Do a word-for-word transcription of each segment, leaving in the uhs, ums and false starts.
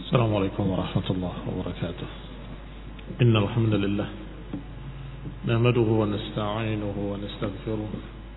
السلام عليكم ورحمة الله وبركاته. إن الحمد لله نحمده ونستعينه ونستغفره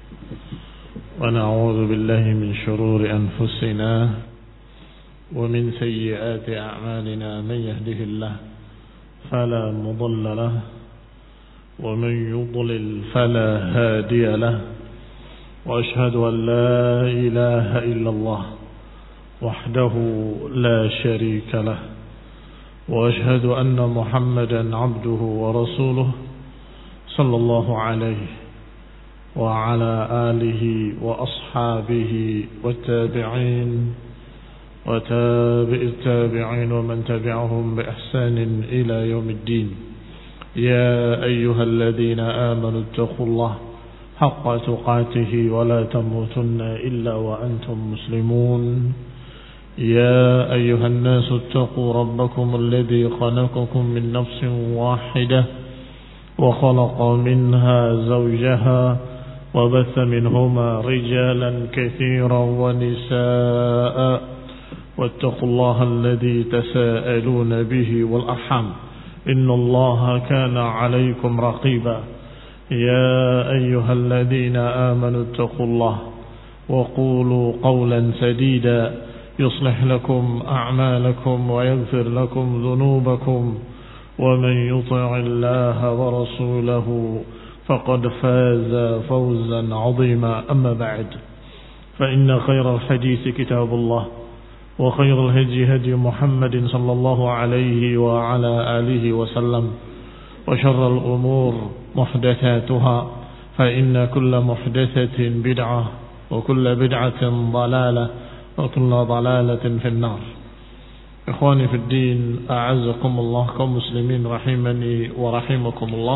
ونعوذ بالله من شرور أنفسنا ومن سيئات أعمالنا. من يهده الله فلا مضل له ومن يضلل فلا هادي له، وأشهد أن لا إله إلا الله وحده لا شريك له، وأشهد أن محمدا عبده ورسوله صلى الله عليه وعلى آله وأصحابه والتابعين وتابع التابعين ومن تبعهم بإحسان إلى يوم الدين. يا أيها الذين آمنوا اتقوا الله حق تقاته ولا تموتن إلا وأنتم مسلمون. يا أيها الناس اتقوا ربكم الذي خلقكم من نفس واحدة وخلق منها زوجها وبث منهما رجالا كثيرا ونساء، واتقوا الله الذي تساءلون به والأرحام إن الله كان عليكم رقيبا. يا أيها الذين آمنوا اتقوا الله وقولوا قولا سديدا يصلح لكم أعمالكم ويغفر لكم ذنوبكم، ومن يطع الله ورسوله فقد فاز فوزا عظيما. أما بعد، فإن خير الحديث كتاب الله، وخير الهدي هدي محمد صلى الله عليه وعلى آله وسلم، وشر الأمور محدثاتها، فإن كل محدثة بدعة وكل بدعة ضلالة وكل ضلالة في النار. إخواني في الدين، أعزكم الله kaum muslimin rahimani wa rahimakumullah.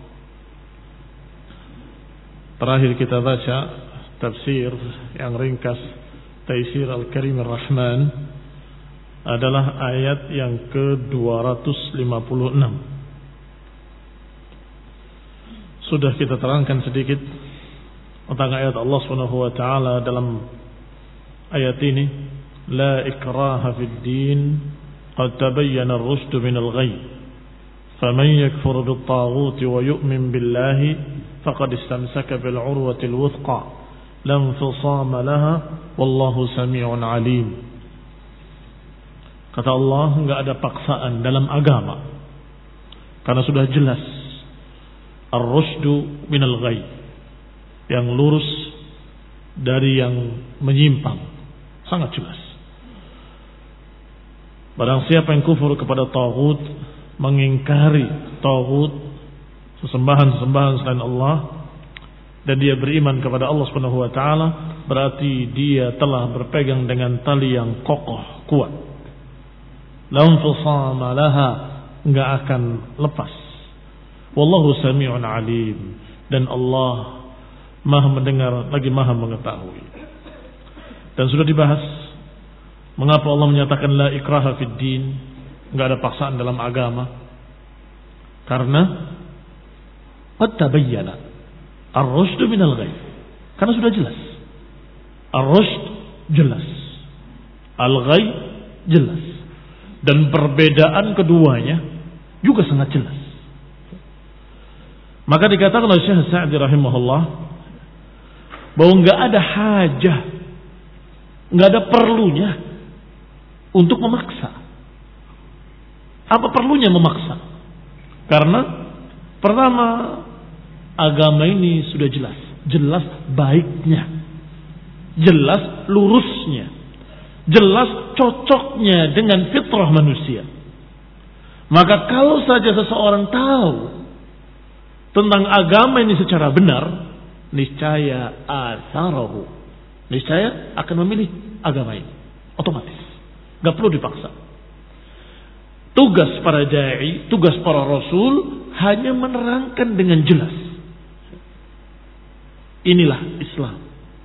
Terakhir kita baca tafsir yang ringkas Taisir Al-Karim Ar-Rahman adalah ayat yang ke dua ratus lima puluh enam. Sudah kita terangkan sedikit tentang ayat Allah Subhanahu wa taala dalam ayat ini, la ikraha fid din qad tabayyana ar-rushd min al-ghayy faman yakfur bit-taghuti wa yu'min billahi faqad istamsaka bil 'urwati al-wuthqa la infisama laha wallahu samii'un 'alim. Kata Allah, enggak ada paksaan dalam agama karena sudah jelas ar-rushd min al-ghayy, yang lurus dari yang menyimpang, sangat jelas. Barang siapa yang kufur kepada taghut, mengingkari taghut, sesembahan-sesembahan selain Allah, dan dia beriman kepada Allah Subhanahu wa taala, berarti dia telah berpegang dengan tali yang kokoh, kuat. La infisama laha, enggak akan lepas. Wallahu samii'un 'alim, dan Allah Maha mendengar lagi Maha mengetahui. Dan sudah dibahas mengapa Allah menyatakan la ikraha fid din, enggak ada paksaan dalam agama, karena qad tabayyana ar-rushd min al-ghayy, karena sudah jelas. Ar-rushd jelas, al-ghayy jelas, dan perbedaan keduanya juga sangat jelas. Maka dikatakan oleh Syekh Sa'di rahimahullah bahwa enggak ada hajah, enggak ada perlunya untuk memaksa. Apa perlunya memaksa? Karena pertama, agama ini sudah jelas, jelas baiknya, jelas lurusnya, jelas cocoknya dengan fitrah manusia. Maka kalau saja seseorang tahu tentang agama ini secara benar, niscaya asarahu, niscaya akan memilih agama ini otomatis, gak perlu dipaksa. Tugas para da'i, tugas para rasul hanya menerangkan dengan jelas, inilah Islam.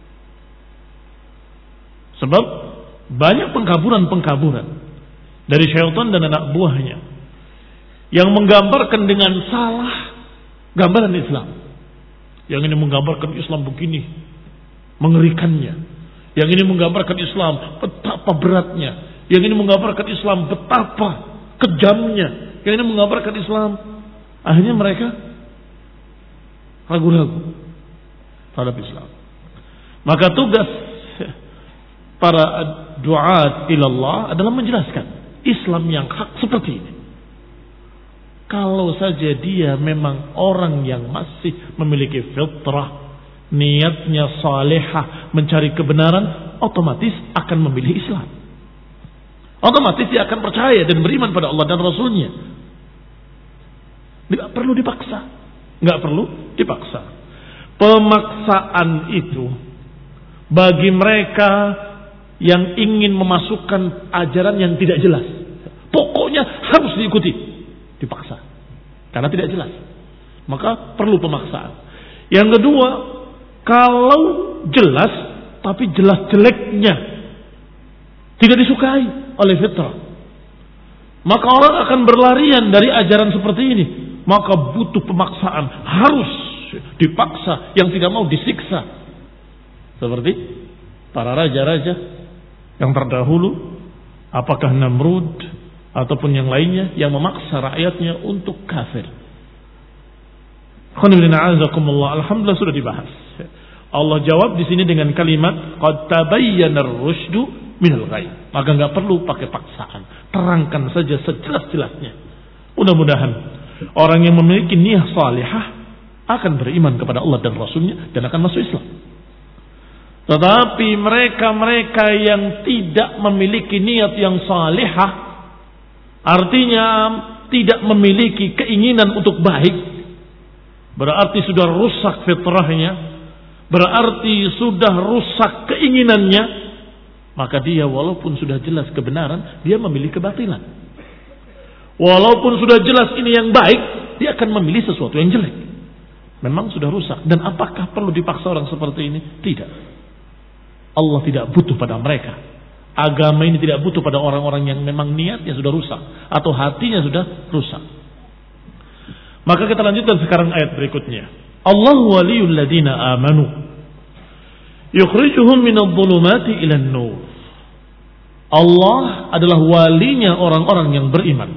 Sebab banyak pengkaburan-pengkaburan dari syaitan dan anak buahnya yang menggambarkan dengan salah gambaran Islam. Yang ini menggambarkan Islam begini mengerikannya, yang ini menggambarkan Islam betapa beratnya, Yang ini menggambarkan Islam betapa kejamnya. Yang ini menggambarkan Islam. Akhirnya mereka ragu-ragu terhadap Islam. Maka tugas para duat ilallah adalah menjelaskan Islam yang hak seperti ini. Kalau saja dia memang orang yang masih memiliki fitrah, niatnya salehah, mencari kebenaran, otomatis akan memilih Islam. Otomatis dia akan percaya dan beriman pada Allah dan Rasulnya. Tidak perlu dipaksa. Nggak perlu dipaksa. Pemaksaan itu bagi mereka yang ingin memasukkan ajaran yang tidak jelas. Pokoknya harus diikuti. Dipaksa. Karena tidak jelas. Maka perlu pemaksaan. Yang kedua, kalau jelas tapi jelas jeleknya tidak disukai oleh fitrah, maka orang akan berlarian dari ajaran seperti ini. Maka butuh pemaksaan. Harus dipaksa. Yang tidak mau disiksa. Seperti para raja-raja yang terdahulu, apakah Namrud ataupun yang lainnya yang memaksa rakyatnya untuk kafir. Alhamdulillah sudah dibahas. Allah jawab di sini dengan kalimat qad tabayyana ar-rusydu minal ghayy. Maka enggak perlu pakai paksaan. Terangkan saja sejelas-jelasnya. Mudah-mudahan orang yang memiliki niat salihah akan beriman kepada Allah dan Rasulnya dan akan masuk Islam. Tetapi mereka-mereka yang tidak memiliki niat yang salihah, artinya tidak memiliki keinginan untuk baik, berarti sudah rusak fitrahnya, berarti sudah rusak keinginannya, maka dia walaupun sudah jelas kebenaran, dia memilih kebatilan. Walaupun sudah jelas ini yang baik, dia akan memilih sesuatu yang jelek. Memang sudah rusak. Dan apakah perlu dipaksa orang seperti ini? Tidak. Allah tidak butuh pada mereka. Agama ini tidak butuh pada orang-orang yang memang niatnya sudah rusak atau hatinya sudah rusak. Maka kita lanjutkan sekarang ayat berikutnya. Allahu waliyul ladina amanu yukhrijuhum minadh-dhulumati ilan nur. Allah adalah walinya orang-orang yang beriman,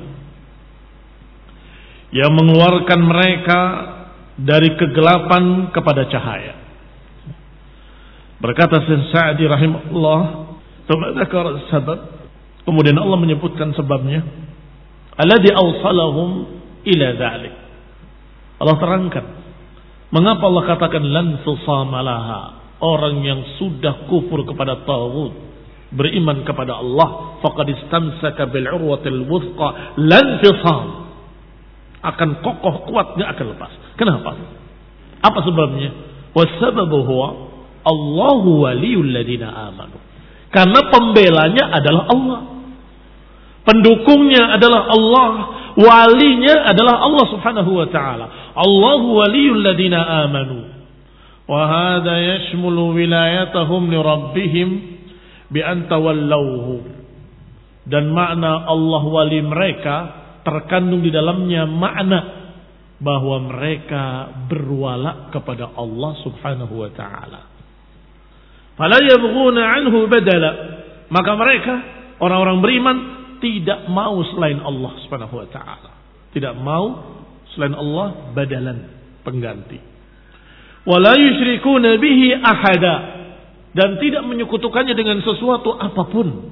yang mengeluarkan mereka dari kegelapan kepada cahaya. Berkata Syekh Sa'di rahimahullah, "Tabadzakar sabab." Kemudian Allah menyebutkan sebabnya. Alladzi awsalahum ila dzalik. Allah terangkan mengapa Allah katakan lan tusamalaha. Orang yang sudah kufur kepada taghut, beriman kepada Allah, faqad istamsaka bil urwatil wuthqa lan tisam. Akan kokoh kuat, tidak akan lepas. Kenapa? Apa sebabnya? Wasababu huwa Allahu waliyul ladina amanu. Karena pembelanya adalah Allah, pendukungnya adalah Allah, walinya adalah Allah subhanahu wa ta'ala. Allahu waliyul ladina amanu. Wa hadha yashmulu wilayatahum li rabbihim bi an tawallawhu. Dan makna Allah wali mereka terkandung di dalamnya makna bahwa mereka berwala kepada Allah subhanahu wa ta'ala. Fala yabghuna anhu badala. Maka mereka orang-orang beriman tidak mau selain Allah subhanahu wa ta'ala. Tidak mau selain Allah badalan, pengganti. Wala yusyrikuna bihi ahada. Dan tidak menyekutukannya dengan sesuatu apapun.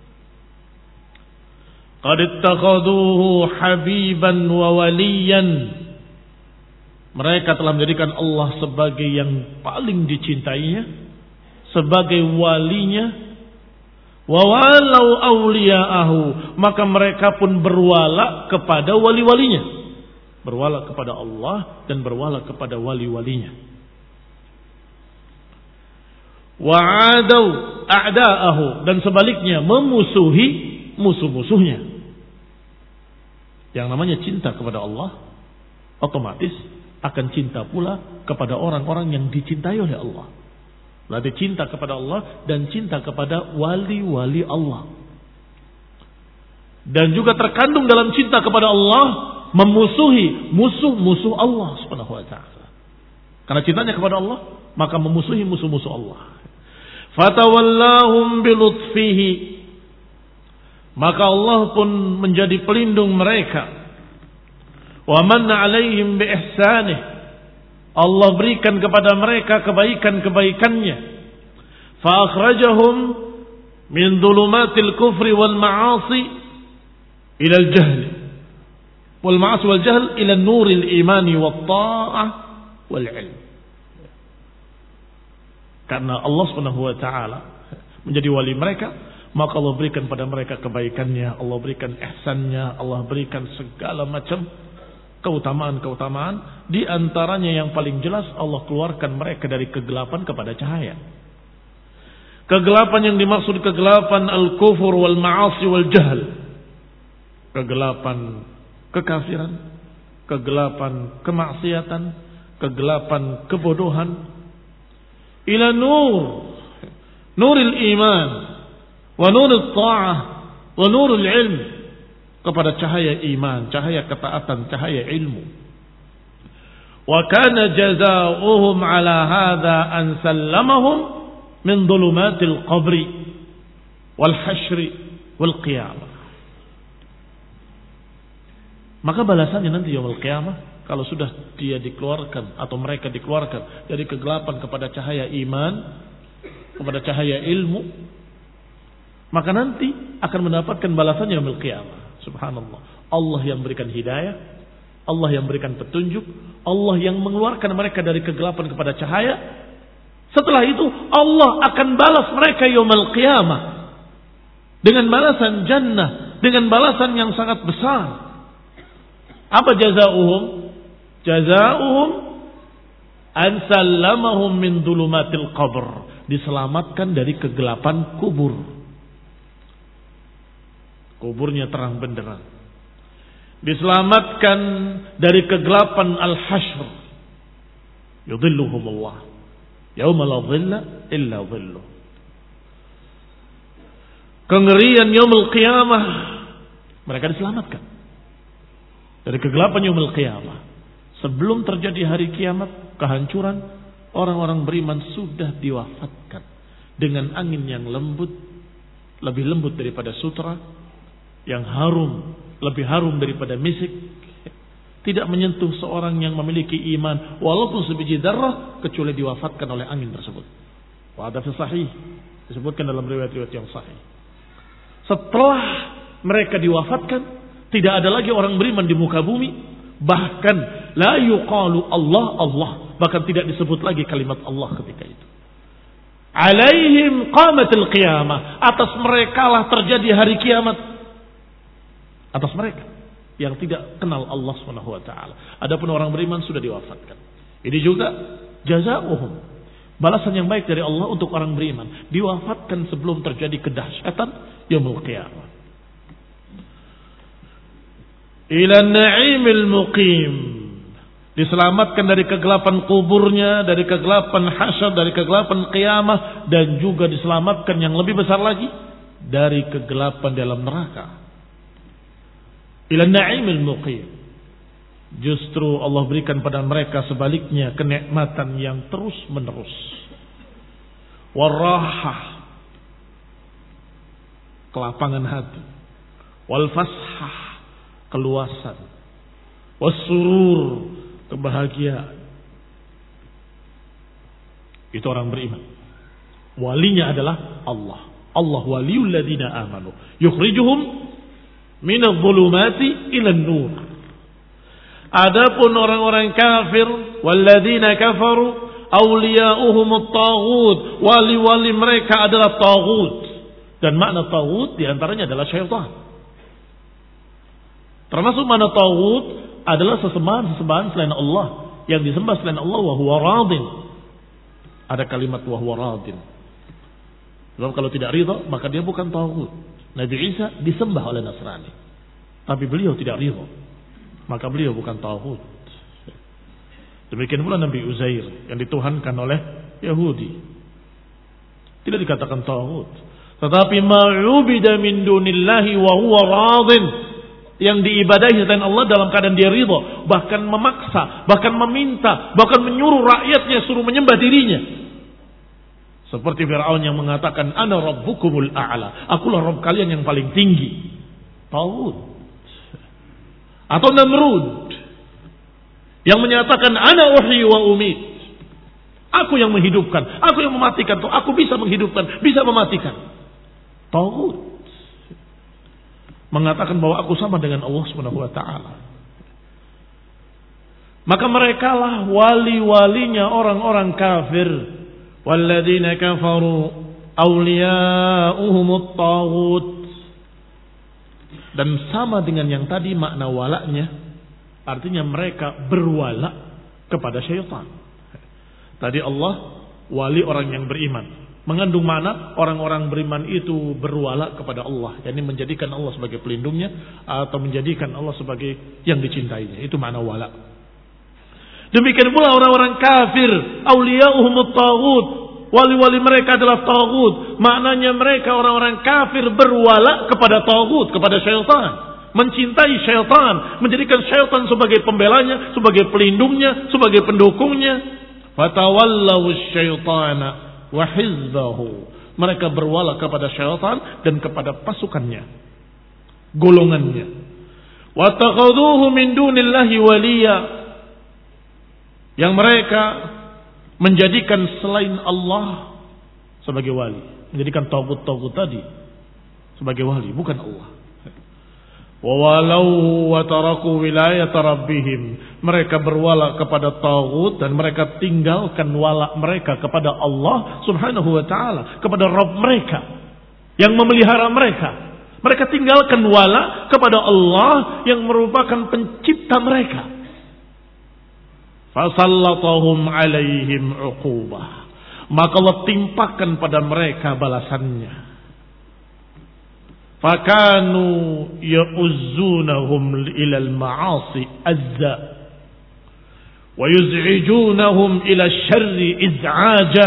Qad ittakhaduhu habiban wa waliyan. Mereka telah menjadikan Allah sebagai yang paling dicintainya, sebagai walinya. Wa walau awliya'ahu. Maka mereka pun berwala kepada wali-walinya. Berwala kepada Allah dan berwala kepada wali-walinya. Wa'adau a'da'ahu. Dan sebaliknya memusuhi musuh-musuhnya. Yang namanya cinta kepada Allah, otomatis akan cinta pula kepada orang-orang yang dicintai oleh Allah. Berarti cinta kepada Allah dan cinta kepada wali-wali Allah. Dan juga terkandung dalam cinta kepada Allah memusuhi musuh-musuh Allah subhanahu wa ta'ala. Karena cintanya kepada Allah, maka memusuhi musuh-musuh Allah. Fatawallahum bilutfihi. maka Allah pun menjadi pelindung mereka. Wa manna 'alaihim bi ihsanih, Allah berikan kepada mereka kebaikan-kebaikannya. Fa akhrajahum min dhulumatil kufri wal ma'asi ila al-jahl wal ma'asi wal jahl ila nuril imani wat ta'ah wal ilm. Karena Allah Subhanahu wa taala menjadi wali mereka, maka Allah berikan pada mereka kebaikannya, Allah berikan ihsannya, Allah berikan segala macam keutamaan-keutamaan. Di antaranya yang paling jelas, Allah keluarkan mereka dari kegelapan kepada cahaya. Kegelapan yang dimaksud kegelapan al-kufur wal ma'asi wal jahl, kegelapan kekafiran, kegelapan kemaksiatan, kegelapan kebodohan, ila nur nuril iman wa nuril ta'ah wa nuril ilm, kepada cahaya iman, cahaya ketaatan, cahaya ilmu. Wa kana jazaohum ala hadha an sallamahum min dhulumatil qabri wal hasyri wal qiyamah. Maka balasannya nanti yaumul qiyamah, kalau sudah dia dikeluarkan atau mereka dikeluarkan dari kegelapan kepada cahaya iman, kepada cahaya ilmu, maka nanti akan mendapatkan balasannya yaumul qiyamah. Subhanallah, Allah yang berikan hidayah, Allah yang berikan petunjuk, Allah yang mengeluarkan mereka dari kegelapan kepada cahaya. Setelah itu Allah akan balas mereka yaumul qiyamah dengan balasan jannah, dengan balasan yang sangat besar. Apa jazaohum? Jazaohum an sallamahum min dhulumatil qabr, diselamatkan dari kegelapan kubur. Kuburnya terang benderang. Diselamatkan dari kegelapan al-hasyr. Yudhilluhumullah yauma la dhilla illa dhilluh. Kengerian yaumul qiyamah, mereka diselamatkan dari kegelapan yaumul qiyamah. Sebelum terjadi hari kiamat, kehancuran, orang-orang beriman sudah diwafatkan dengan angin yang lembut, lebih lembut daripada sutra, yang harum, lebih harum daripada misik, tidak menyentuh seorang yang memiliki iman walaupun sebiji darah, kecuali diwafatkan oleh angin tersebut. Wa hadza fi sahih, disebutkan dalam riwayat-riwayat yang sahih. Setelah mereka diwafatkan, tidak ada lagi orang beriman di muka bumi, bahkan la yuqalu Allah Allah, bahkan tidak disebut lagi kalimat Allah ketika itu. Alaihim qamatil qiyamah, atas mereka lah terjadi hari kiamat. Atas mereka yang tidak kenal Allah Subhanahu wa taala. Adapun orang beriman sudah diwafatkan. Ini juga jazaohum, balasan yang baik dari Allah untuk orang beriman, diwafatkan sebelum terjadi kedahsyatan yaumul qiyamah. Ila na'imil muqim, diselamatkan dari kegelapan kuburnya, dari kegelapan hasyar, dari kegelapan qiyamah, dan juga diselamatkan yang lebih besar lagi dari kegelapan dalam neraka. Ila na'imil muqim, justru Allah berikan pada mereka sebaliknya kenikmatan yang terus menerus. Warahah, kelapangan hati. Wal fashah, keluasan. Wassurur, kebahagiaan. Itu orang beriman. Walinya adalah Allah. Allah waliyul ladzina amanu yukhrijuhum minadh dhulumati ilan nur. Adapun orang-orang kafir, walladzina kafaru awliya'uhumut taghut, wali-wali mereka adalah taghut. Dan makna taghut diantaranya adalah syaitan. Termasuk makna taghut adalah sesembahan-sesembahan selain Allah, yang disembah selain Allah, wa huwa radin. Ada kalimat wa huwa radin. Sebab kalau tidak ridha, maka dia bukan taghut. Nabi Isa disembah oleh Nasrani, tapi beliau tidak ridha, maka beliau bukan taghut. Demikian pula Nabi Uzair yang dituhankan oleh Yahudi, tidak dikatakan taghut, tetapi ma'ubida min dunillahi wa huwa radin, yang diibadahi selain Allah dalam keadaan dia ridha, bahkan memaksa, bahkan meminta, bahkan menyuruh rakyatnya suruh menyembah dirinya. Seperti Fir'aun yang mengatakan, ana rabbukumul a'la, akulah Rabb kalian yang paling tinggi. Tauhid. Atau Namrud yang menyatakan, ana uhyi wa umit, aku yang menghidupkan, aku yang mematikan, tuh aku bisa menghidupkan, bisa mematikan. Tauhid. Mengatakan bahwa aku sama dengan Allah Subhanahu wa taala. Maka merekalah wali-walinya orang-orang kafir. Walladzina kafaru awliya'uhumut taghut. Dan sama dengan yang tadi makna walaknya, artinya mereka berwala kepada syaitan. Tadi Allah wali orang yang beriman, mengandung makna orang-orang beriman itu berwala kepada Allah, yakni menjadikan Allah sebagai pelindungnya atau menjadikan Allah sebagai yang dicintainya. Itu makna wala. Demikian pula orang-orang kafir, auliya'uhumut taghut, wali-wali mereka adalah taghut. Maknanya mereka orang-orang kafir berwala kepada taghut, kepada syaitan, mencintai syaitan, menjadikan syaitan sebagai pembelanya, sebagai pelindungnya, sebagai pendukungnya. Fatawallaw syaitana wa hizbahu. Mereka berwala kepada syaitan dan kepada pasukannya, golongannya. Wa takhaduhu min dunillahi waliya. Yang mereka menjadikan selain Allah sebagai wali, menjadikan tagut-tagut tadi sebagai wali, bukan Allah. Wa walau wa taraku wilayat rabbihim, mereka berwala kepada tagut dan mereka tinggalkan wala mereka kepada Allah Subhanahu wa taala, kepada Rabb mereka yang memelihara mereka. Mereka tinggalkan wala kepada Allah yang merupakan pencipta mereka. Fasallatahum alaihim uqubah, maka Allah timpakan pada mereka balasannya. Fakanu ya'uzzunahum ilal ma'asi azza wa yuz'ijunahum ila syarri iz'aja.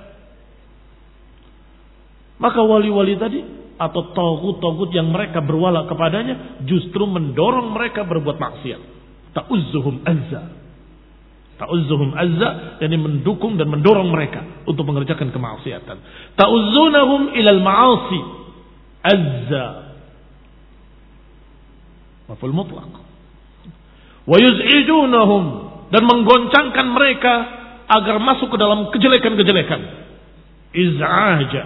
Maka wali-wali tadi atau tagut-tagut yang mereka berwala kepadanya justru mendorong mereka berbuat maksiat. Ta'uzzuhum azza. Ta'uzzuhum azza, yakni mendukung dan mendorong mereka untuk mengerjakan kemaksiatan. Ta'uzzunahum ilal ma'asi azza, maf'ul mutlaq. Wa yuz'ijunahum, dan menggoncangkan mereka agar masuk ke dalam kejelekan-kejelekan. Iz'aja.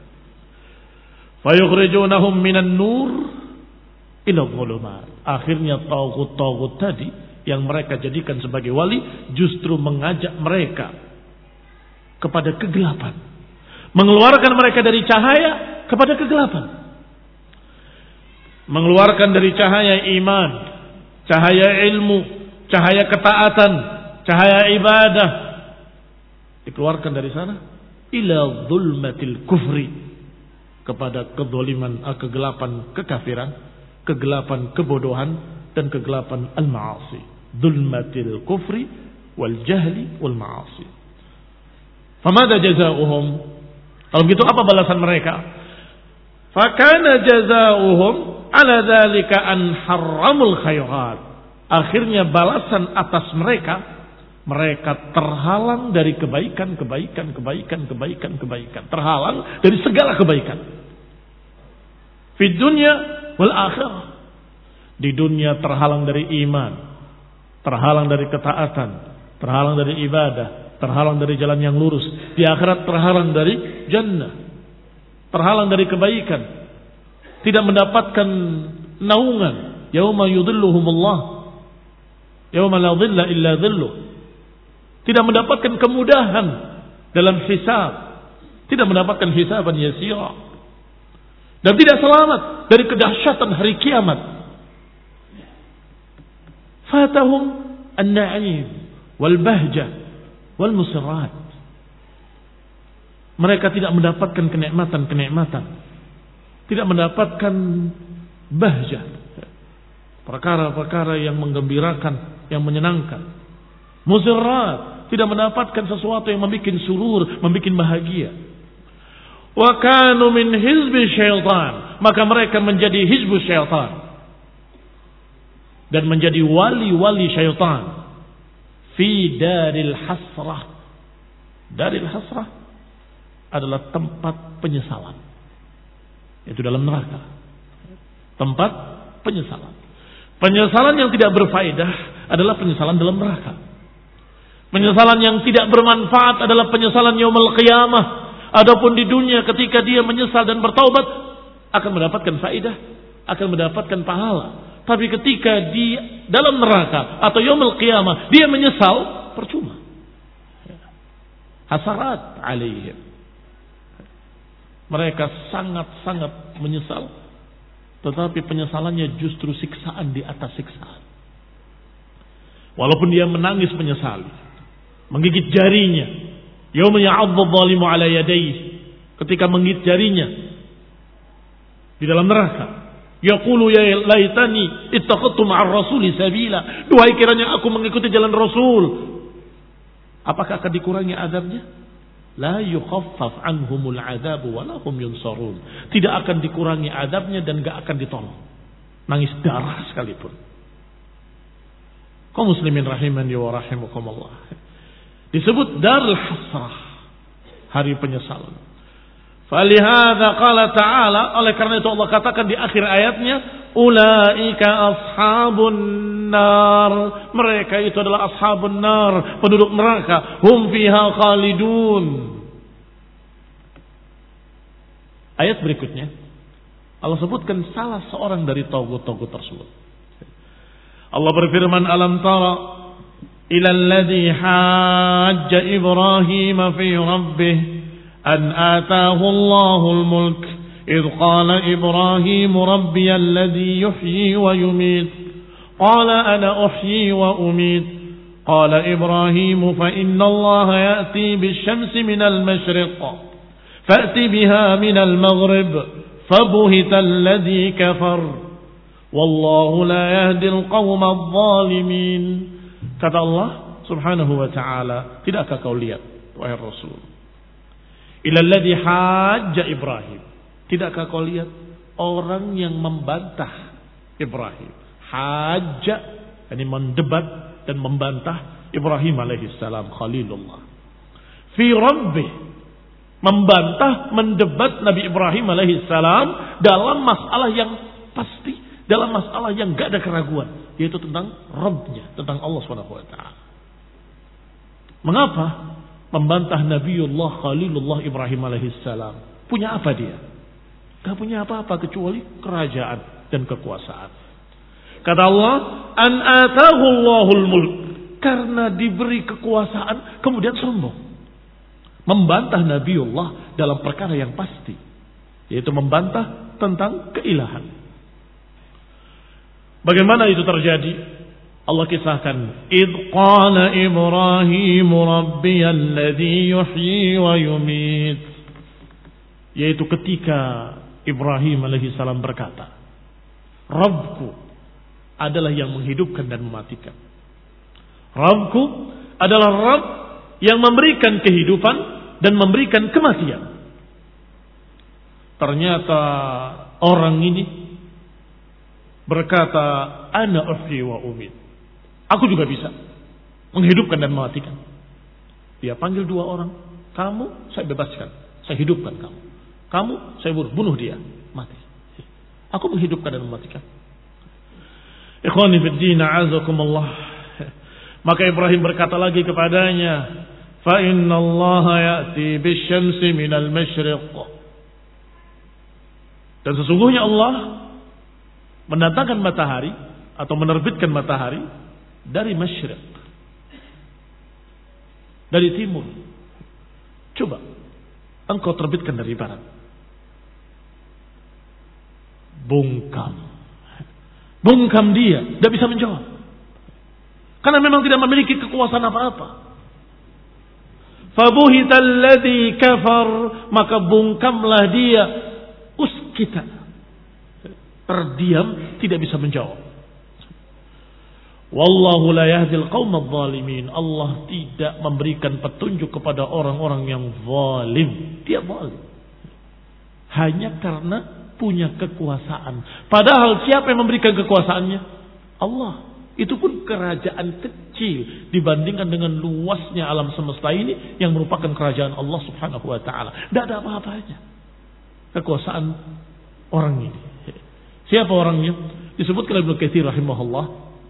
Fa yukhrijunahum minan nur ila dhulumat. Akhirnya taghut-taghut tadi yang mereka jadikan sebagai wali justru mengajak mereka kepada kegelapan, mengeluarkan mereka dari cahaya kepada kegelapan, mengeluarkan dari cahaya iman, cahaya ilmu, cahaya ketaatan, cahaya ibadah, dikeluarkan dari sana ila zulmatil kufri, kepada kezaliman, kegelapan kekafiran, kegelapan kebodohan dan kegelapan al-ma'asi. Dhulmatil kufri wal jahli wal ma'asi. Famada jazaohum? Kalau begitu apa balasan mereka? Fakana jazaohum ala dzalika an harramul khairat. Akhirnya balasan atas mereka, mereka terhalang dari kebaikan, kebaikan, kebaikan, kebaikan, kebaikan. Terhalang dari segala kebaikan. Fid dunya wal akhirah. Di dunia terhalang dari iman, terhalang dari ketaatan, terhalang dari ibadah, terhalang dari jalan yang lurus. Di akhirat terhalang dari jannah, terhalang dari kebaikan, tidak mendapatkan naungan. Yauma yudhilluhumullah, yauma la dhilla illa dhilluh. Tidak mendapatkan kemudahan dalam hisab, tidak mendapatkan hisaban yasira, dan tidak selamat dari kedahsyatan hari kiamat. Fatahum an-na'im wal bahjah wal musirrat. Mereka tidak mendapatkan kenikmatan-kenikmatan, tidak mendapatkan bahjah, perkara-perkara yang menggembirakan, yang menyenangkan. Musirrat, tidak mendapatkan sesuatu yang membuat surur, membuat bahagia. Wa kanu min hizbi syaitan, maka mereka menjadi hizbu syaitan dan menjadi wali-wali syaitan. Fi daril hasrah. Daril hasrah adalah tempat penyesalan. Itu dalam neraka. Tempat penyesalan. Penyesalan yang tidak berfaedah adalah penyesalan dalam neraka. Penyesalan yang tidak bermanfaat adalah penyesalan yaumul qiyamah. Adapun di dunia ketika dia menyesal dan bertaubat akan mendapatkan faedah, akan mendapatkan pahala. Tapi ketika di dalam neraka atau yaumul qiyamah dia menyesal, percuma. Hasarat alaihim. Mereka sangat-sangat menyesal, tetapi penyesalannya justru siksaan di atas siksaan. Walaupun dia menangis menyesali, menggigit jarinya, yauma ya'adhdhu adh-dhalimu 'ala yadayhi, ketika menggigit jarinya di dalam neraka, yaqulu ya laitani ittaqadtu ma'ar rasuli sabila, duhai kiranya aku mengikuti jalan Rasul. Apakah akan dikurangi azabnya? La yukhaffaf anhumul adabu wa lahum yunsarun. Tidak akan dikurangi azabnya dan enggak akan ditolong. Nangis darah sekalipun. Kaum muslimin rahimani wa rahimakumullah. Disebut darul hasrah, hari penyesalan. Falihada qala ta'ala, oleh karena itu Allah katakan di akhir ayatnya, ulaika ashabun nar, mereka itu adalah ashabun nar, penduduk neraka, hum fiha khalidun. Ayat berikutnya Allah sebutkan salah seorang dari tagut-tagut tersebut. Allah berfirman, alam tara ila alladhi hajja Ibrahim fi rabbih an ataahu Allahul mulk idh qala Ibrahim rabbiya alladhi yuhyi wa yumit qala ana uhyi wa umit qala Ibrahim fa inna Allah ya'ti bish-shamsi minal mashriq fa'ti biha minal maghrib fabuhita alladhi kafar wallahu la yahdi al-qawma adh-dhalimin. Kata Allah subhanahu wa ta'ala, tidakkah kau lihat wahai Rasul, ilalladzi hajja Ibrahim, tidakkah kau lihat orang yang membantah Ibrahim? Hajja, ini mendebat dan membantah Ibrahim alaihissalam khalilullah. Fi rabbih, membantah, mendebat Nabi Ibrahim alaihissalam dalam masalah yang pasti, dalam masalah yang gak ada keraguan, yaitu tentang Rabbnya, tentang Allah subhanahu wa ta'ala. Mengapa membantah Nabiullah Khalilullah Ibrahim alaihissalam? Punya apa dia? Gak punya apa-apa kecuali kerajaan dan kekuasaan. Kata Allah, an atahu Allahul mulk, karena diberi kekuasaan kemudian sombong. Membantah Nabiullah dalam perkara yang pasti, yaitu membantah tentang keilahan. Bagaimana itu terjadi? Allah kisahkan, idh qala Ibrahim rabbiyalladzi yuhyi wa yumit, yaitu ketika Ibrahim alaihi salam berkata, Rabbku adalah yang menghidupkan dan mematikan. Rabbku adalah Rabb yang memberikan kehidupan dan memberikan kematian. Ternyata orang ini berkata, ana uhyi wa umit, aku juga bisa menghidupkan dan mematikan. Dia panggil dua orang, kamu saya bebaskan, saya hidupkan kamu. Kamu saya bunuh, bunuh dia, mati. Aku menghidupkan dan mematikan. Ikhwani fid din, a'azakumullah. Maka Ibrahim berkata lagi kepadanya, fa inna Allah ya'ti bisyamsi minal masyriq, dan sesungguhnya Allah mendatangkan matahari atau menerbitkan matahari dari masyriq, dari timur. Coba engkau terbitkan dari barat, bungkam bungkam dia, tidak bisa menjawab karena memang tidak memiliki kekuasaan apa-apa. Fabuhital ladzi kafar, maka bungkamlah dia, uskita, terdiam, tidak bisa menjawab. Wallahu la yahdil qaumadh dhalimin, Allah tidak memberikan petunjuk kepada orang-orang yang zalim. Dia zalim hanya karena punya kekuasaan. Padahal siapa yang memberikan kekuasaannya? Allah. Itu pun kerajaan kecil dibandingkan dengan luasnya alam semesta ini yang merupakan kerajaan Allah Subhanahu wa taala. Tidak ada apa-apanya kekuasaan orang ini. Siapa orangnya? Disebutkan Ibnu Katsir rahimahullah,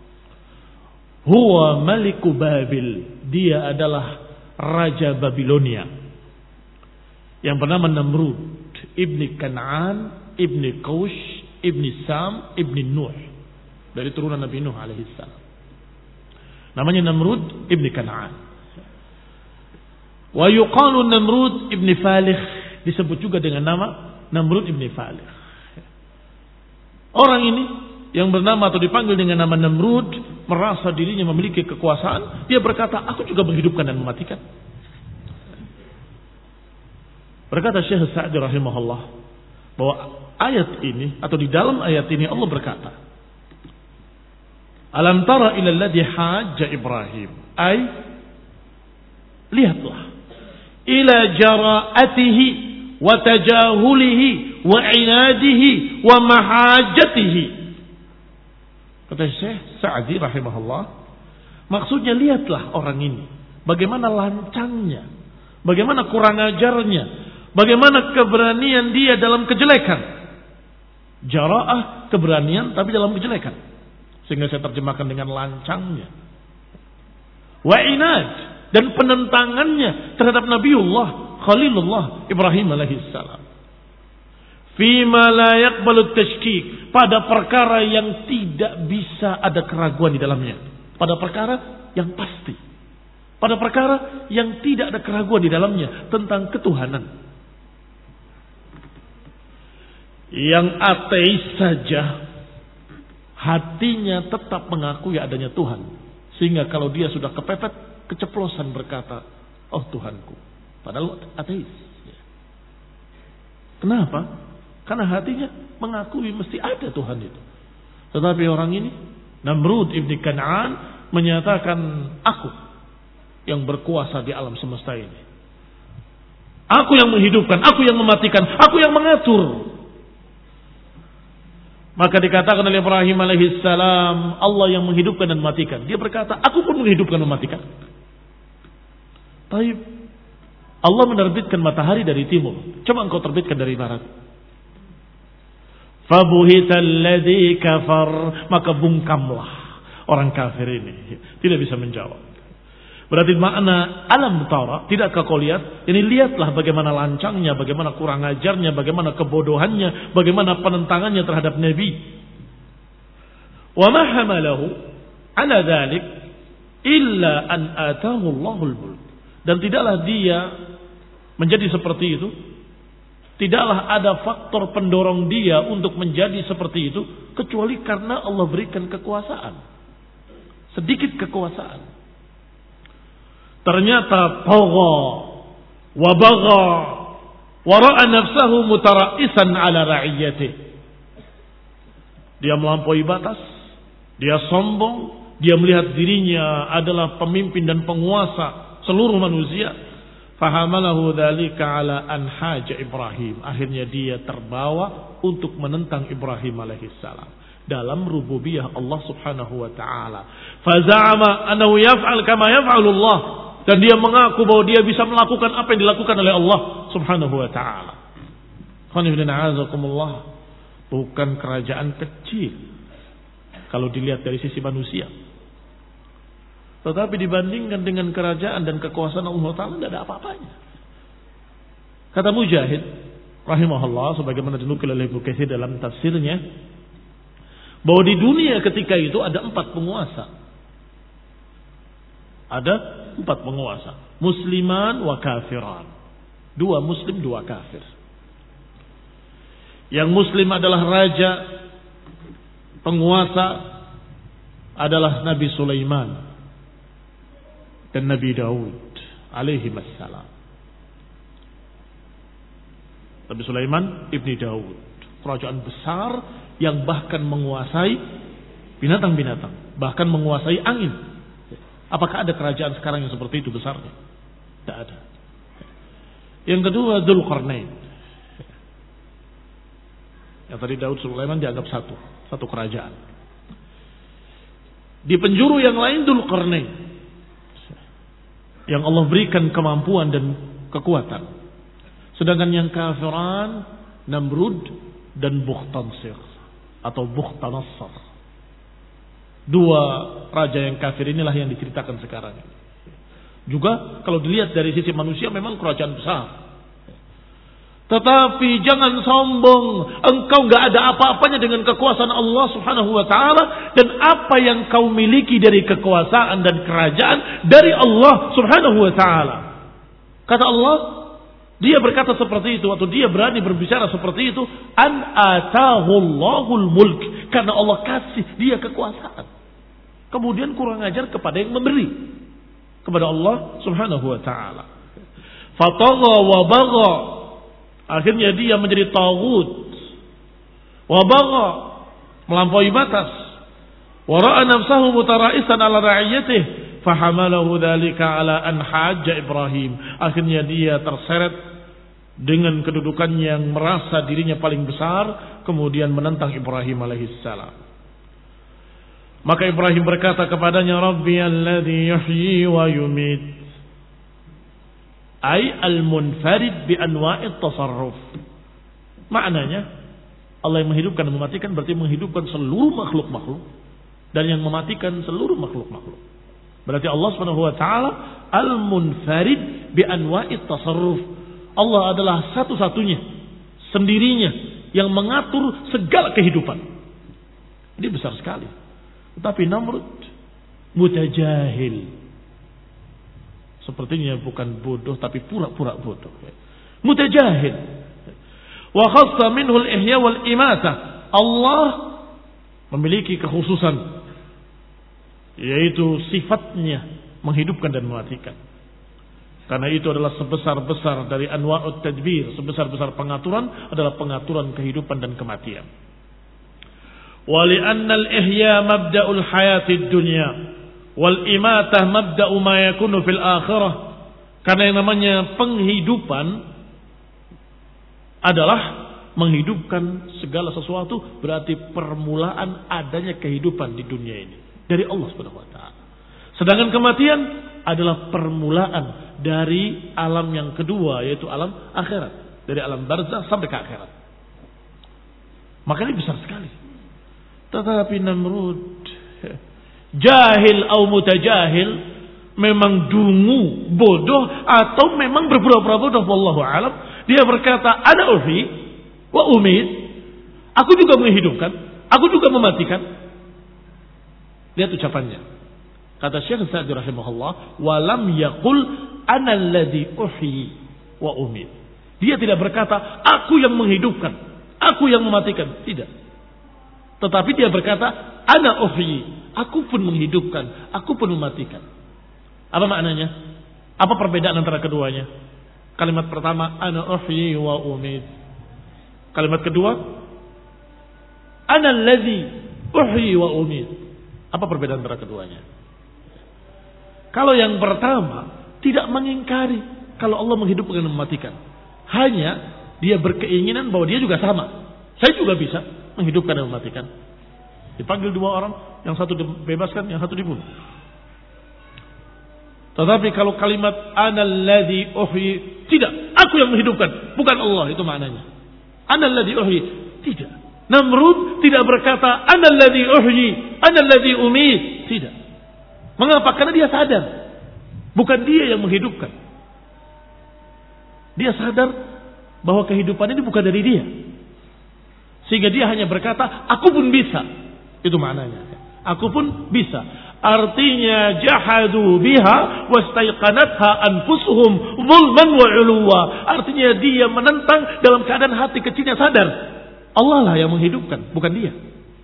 huwa maliku Babil. Dia adalah raja Babilonia yang bernama Namrud ibni Kan'an ibni Qush ibni Sam ibni Nuh, dari turunan Nabi Nuh alaihi salam. Namanya Namrud ibni Kan'an. Wa yuqalu Namrud ibni Falih, disebut juga dengan nama Namrud ibni Falih. Orang ini yang bernama atau dipanggil dengan nama Namrud merasa dirinya memiliki kekuasaan. Dia berkata, aku juga menghidupkan dan mematikan. Berkata Syekh Sa'di rahimahullah bahwa ayat ini atau di dalam ayat ini Allah berkata, alam tara ila alladhi hajja Ibrahim, ay lihatlah ila jara'atihi wa tajahulihi wa inadihi wa mahajatihi. Kata Syekh Sa'di rahimahullah, maksudnya lihatlah orang ini, bagaimana lancangnya, bagaimana kurang ajarnya, bagaimana keberanian dia dalam kejelekan. Jara'ah, keberanian tapi dalam kejelekan, sehingga saya terjemahkan dengan lancangnya. Wa inad, dan penentangannya terhadap Nabiullah Khalilullah Ibrahim alaihissalam. Fima la yaqbalu tashkik, pada perkara yang tidak bisa ada keraguan di dalamnya, pada perkara yang pasti, pada perkara yang tidak ada keraguan di dalamnya tentang ketuhanan. Yang ateis saja hatinya tetap mengakui adanya Tuhan, sehingga kalau dia sudah kepepet keceplosan berkata, oh Tuhanku, padahal ateis. Kenapa? Karena hatinya mengakui mesti ada Tuhan itu. Tetapi orang ini, Namrud ibni Kan'an, menyatakan, aku yang berkuasa di alam semesta ini, aku yang menghidupkan, aku yang mematikan, aku yang mengatur. Maka dikatakan oleh Ibrahim alaihissalam, Allah yang menghidupkan dan mematikan. Dia berkata, aku pun menghidupkan dan mematikan. Taib, Allah menerbitkan matahari dari timur, coba engkau terbitkan dari barat. Fabuhital ladzi kafar, maka bungkamlah orang kafir ini, tidak bisa menjawab. Berarti makna alam tara, tidakkah kau lihat? Ini lihatlah bagaimana lancangnya, bagaimana kurang ajarnya, bagaimana kebodohannya, bagaimana penentangannya terhadap Nabi. Wa ma hamalahu ala dzalik illa an atahu Allahul mulk. Dan tidaklah dia menjadi seperti itu, tidaklah ada faktor pendorong dia untuk menjadi seperti itu kecuali karena Allah berikan kekuasaan, sedikit kekuasaan. Ternyata tagha wa bagha wa ra'a nafsahu mutara'isan ala ra'iyatihi. Dia melampaui batas, dia sombong, dia melihat dirinya adalah pemimpin dan penguasa seluruh manusia. Fahamalahu dzalika ala an haja Ibrahim. Akhirnya dia terbawa untuk menentang Ibrahim alaihissalam dalam rububiyah Allah Subhanahu wa taala. Faza'ama annahu yaf'al kama yaf'alu Allah, dan dia mengaku bahwa dia bisa melakukan apa yang dilakukan oleh Allah Subhanahu wa taala. Bukan kerajaan kecil kalau dilihat dari sisi manusia, tetapi dibandingkan dengan kerajaan dan kekuasaan Allah Ta'ala tidak ada apa-apanya. Kata Mujahid rahimahullah, sebagaimana dinukil oleh Ibnu Katsir dalam tafsirnya, bahwa di dunia ketika itu ada empat penguasa. Ada empat penguasa, musliman wa kafiran. Dua muslim, dua kafir. Yang muslim adalah raja, penguasa adalah Nabi Sulaiman dan Nabi Daud alaihi wassalam. Nabi Sulaiman ibni Daud, kerajaan besar yang bahkan menguasai binatang-binatang, bahkan menguasai angin. Apakah ada kerajaan sekarang yang seperti itu besarnya? Tidak ada. Yang kedua, Dzulqarnain. Yang tadi Daud Sulaiman dianggap satu, satu kerajaan. Di penjuru yang lain Dzulqarnain, yang Allah berikan kemampuan dan kekuatan. Sedangkan yang kafiran Namrud dan Bukhtansir atau Bukhtanassar. Dua raja yang kafir inilah yang diceritakan sekarang. Juga kalau dilihat dari sisi manusia memang kerajaan besar. Tetapi jangan sombong, engkau nggak ada apa-apanya dengan kekuasaan Allah Subhanahu wa taala, dan apa yang kau miliki dari kekuasaan dan kerajaan dari Allah Subhanahu wa taala. Kata Allah, dia berkata seperti itu atau dia berani berbicara seperti itu, an atahul mulk, karena Allah kasih dia kekuasaan. Kemudian kurang ajar kepada yang memberi, kepada Allah Subhanahu wa taala. Fatagha wa bagha, akhirnya dia menjadi taghut, wa bagha, melampaui batas, wa ra'a nafsahu mutara'isan ala ra'iyatihi, fahamalahu dzalika ala an hajja Ibrahim. Akhirnya dia terseret dengan kedudukan yang merasa dirinya paling besar, kemudian menentang Ibrahim alaihissalam. Maka Ibrahim berkata kepadanya, Rabbi alladhi yuhyi wa yumit, ay al-munfarid bi anwa'it tasarruf. Maknanya Allah yang menghidupkan dan mematikan berarti menghidupkan seluruh makhluk-makhluk dan yang mematikan seluruh makhluk-makhluk. Berarti Allah Subhanahu wa taala al-munfarid bi anwa'it tasarruf. Allah adalah satu-satunya, sendirinya yang mengatur segala kehidupan. Ini besar sekali. Tetapi Namrud mutajahil, sepertinya bukan bodoh tapi pura-pura bodoh. Mutajahil. Wa khassa minhu al-ihya wal imata. Allah memiliki kekhususan, yaitu sifatnya menghidupkan dan mematikan. Karena itu adalah sebesar-besar dari anwa'ut tadbir, sebesar-besar pengaturan adalah pengaturan kehidupan dan kematian. Wa li'anna al-ihya mabda'ul hayatid dunya wal imatah mabda'u ma yakunu fil akhirah. Karena yang namanya penghidupan adalah menghidupkan segala sesuatu, berarti permulaan adanya kehidupan di dunia ini dari Allah Subhanahu wa taala. Sedangkan kematian adalah permulaan dari alam yang kedua, yaitu alam akhirat, dari alam barzakh sampai ke akhirat. Makanya besar sekali. Tetapi Namrud jahil atau mutajahil, memang dungu, bodoh, atau memang berpura-pura bodoh, wallahu alam. Dia berkata, ana uhi wa umit, aku juga menghidupkan, aku juga mematikan. Lihat ucapannya. Kata Syekh Sa'di rahimahullah, wa lam yaqul ana alladhi uhi wa umit. Dia tidak berkata, aku yang menghidupkan, aku yang mematikan, tidak. Tetapi dia berkata, ana uhyi, aku pun menghidupkan, aku pun mematikan. Apa maknanya? Apa perbedaan antara keduanya? Kalimat pertama, ana uhyi wa umit. Kalimat kedua, ana allazi uhyi wa umit. Apa perbedaan antara keduanya? Kalau yang pertama tidak mengingkari kalau Allah menghidupkan dan mematikan, hanya dia berkeinginan bahwa dia juga sama. Saya juga bisa menghidupkan dan mematikan. Dipanggil dua orang, yang satu dibebaskan, yang satu dibunuh. Tetapi kalau kalimat analladzi uhyi, tidak, aku yang menghidupkan, bukan Allah, itu maknanya. Analladzi uhyi, tidak. Namrud tidak berkata analladzi uhyi, analladzi umit, tidak. Mengapa? Karena dia sadar bukan dia yang menghidupkan. Dia sadar bahwa kehidupan ini bukan dari dia. Sehingga dia hanya berkata, aku pun bisa. Itu maknanya. Aku pun bisa. Artinya jahadu biha wastaiqanatha anfusuhum zulman wa 'uluwa. Artinya dia menentang dalam keadaan hati kecilnya sadar Allah lah yang menghidupkan, bukan dia.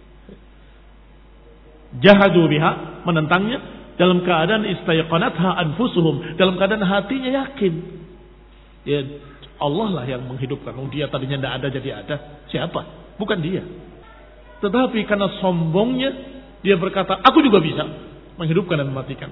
Jahadu biha, menentangnya dalam keadaan istaiqanatha anfusuhum, dalam keadaan hatinya yakin. Ya, Allah lah yang menghidupkan. Oh, dia tadinya tidak ada jadi ada. Siapa? Bukan dia. Tetapi karena sombongnya, dia berkata, aku juga bisa menghidupkan dan mematikan.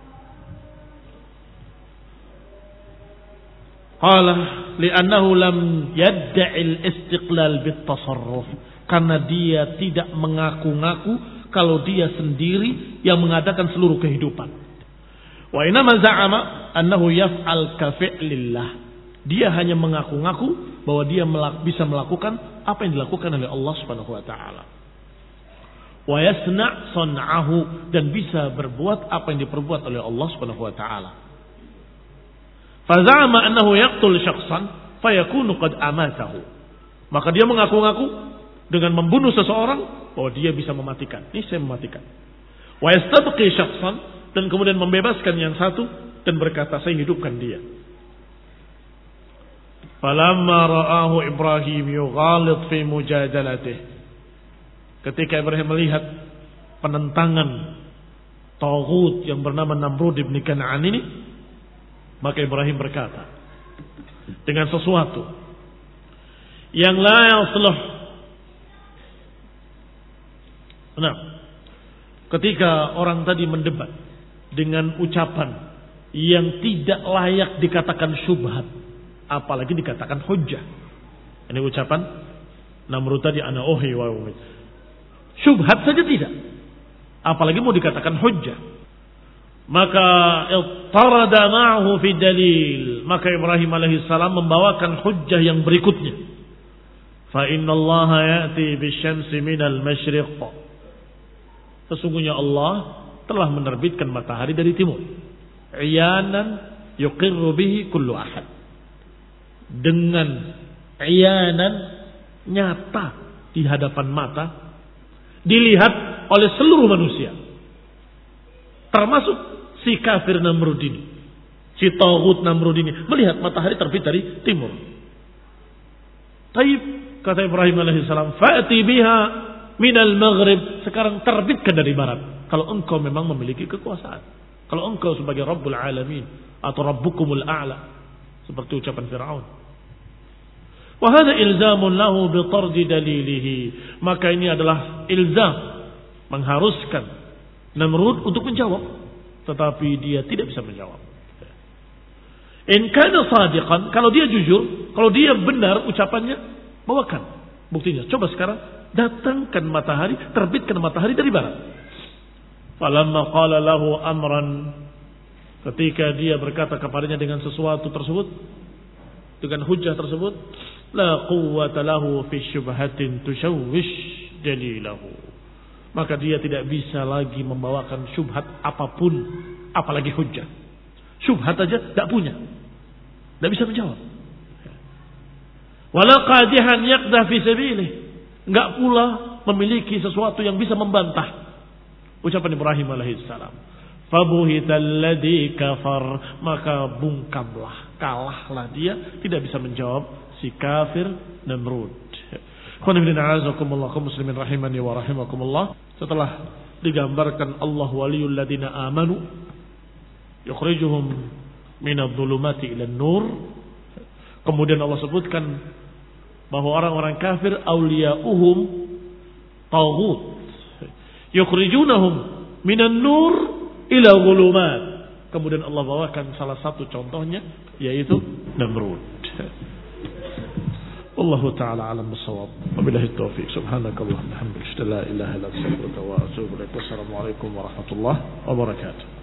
Qala li'annahu lam yadda'il istiqlal bit tasarruf. Karena dia tidak mengaku-ngaku kalau dia sendiri yang mengadakan seluruh kehidupan. Wa inama za'ama annahu yaf'al ka fi'lillah. Dia hanya mengaku-ngaku bahwa dia melak- bisa melakukan apa yang dilakukan oleh Allah Subhanahu wa taala. Wa yasna' sun'ahu, dan bisa berbuat apa yang diperbuat oleh Allah Subhanahu wa taala. Fa za'ama annahu yaqtul syakhsan fayakunu qad amatahu. Maka dia mengaku-ngaku dengan membunuh seseorang bahwa dia bisa mematikan. Ini saya mematikan. Wa yastabqi syakhsan, dan kemudian membebaskan yang satu dan berkata saya hidupkan dia. Falamma ra'ahu Ibrahim yughalit fi mujadalatih. Ketika Ibrahim melihat penentangan taghut yang bernama Namrud ibn Kan'an ini, maka Ibrahim berkata dengan sesuatu yang la yasluh. Nah, ketika orang tadi mendebat dengan ucapan yang tidak layak dikatakan syubhat, apalagi dikatakan hujjah. Ini ucapan Namrud tadi, ana uhi wa umit. Syubhat saja tidak, apalagi mau dikatakan hujjah. Maka ittarada ma'ahu fi dalil, maka Ibrahim alaihissalam membawakan hujjah yang berikutnya. Fa inna Allah ya'ti bisyamsi minal masyriq. Sesungguhnya Allah telah menerbitkan matahari dari timur. Iyanan yuqirru bihi kullu ahad. Dengan iyanan, nyata di hadapan mata, dilihat oleh seluruh manusia, termasuk si kafir Namrud ini, si taghut Namrud ini, melihat matahari terbit dari timur. Taib, kata Ibrahim alaihissalam, fa'ti biha minal maghrib, sekarang terbitkan dari barat. Kalau engkau memang memiliki kekuasaan, kalau engkau sebagai Rabbul Alamin atau Rabbukumul A'la, seperti ucapan Fir'aun. Wa hadha ilzamun lahu bi tardi dalilihi, maka ini adalah ilzam, mengharuskan Namrud untuk menjawab, tetapi dia tidak bisa menjawab. In kana sadiqan, kalau dia jujur, kalau dia benar ucapannya, bawakan buktinya. Coba sekarang datangkan matahari, terbitkan matahari dari barat. Falamma qala lahu amran, ketika dia berkata kepadanya dengan sesuatu tersebut, dengan hujjah tersebut, la quwwata lahu fi syubhatin tushawwish dalilahu, maka dia tidak bisa lagi membawakan syubhat apapun, apalagi hujjah. Syubhat aja tidak punya, tidak bisa menjawab. Wala qadihan yaqdah fi sabilih, enggak pula memiliki sesuatu yang bisa membantah ucapan Ibrahim alaihissalam. Fabuhital ladzi kafar, maka bungkamlah, kalahlah dia, tidak bisa menjawab si kafir Namrud. Qul muslimin rahimani wa rahimakumullah. Setelah digambarkan Allah waliyul ladina amanu yukhrijuhum minadh dhulumati ilan nur, kemudian Allah sebutkan bahwa orang-orang kafir awliya'uhum taghut yukhrijunahum minan nur ila dhulumat. Kemudian Allah bawakan salah satu contohnya, yaitu Namrud. Wallahu ta'ala alam bissawab. Wabillahi taufiq. Subhanakallahumma wa bihamdika, la ilaha illa anta, astaghfiruka wa atubu ilaik. Wassalamu alaikum warahmatullahi wabarakatuh.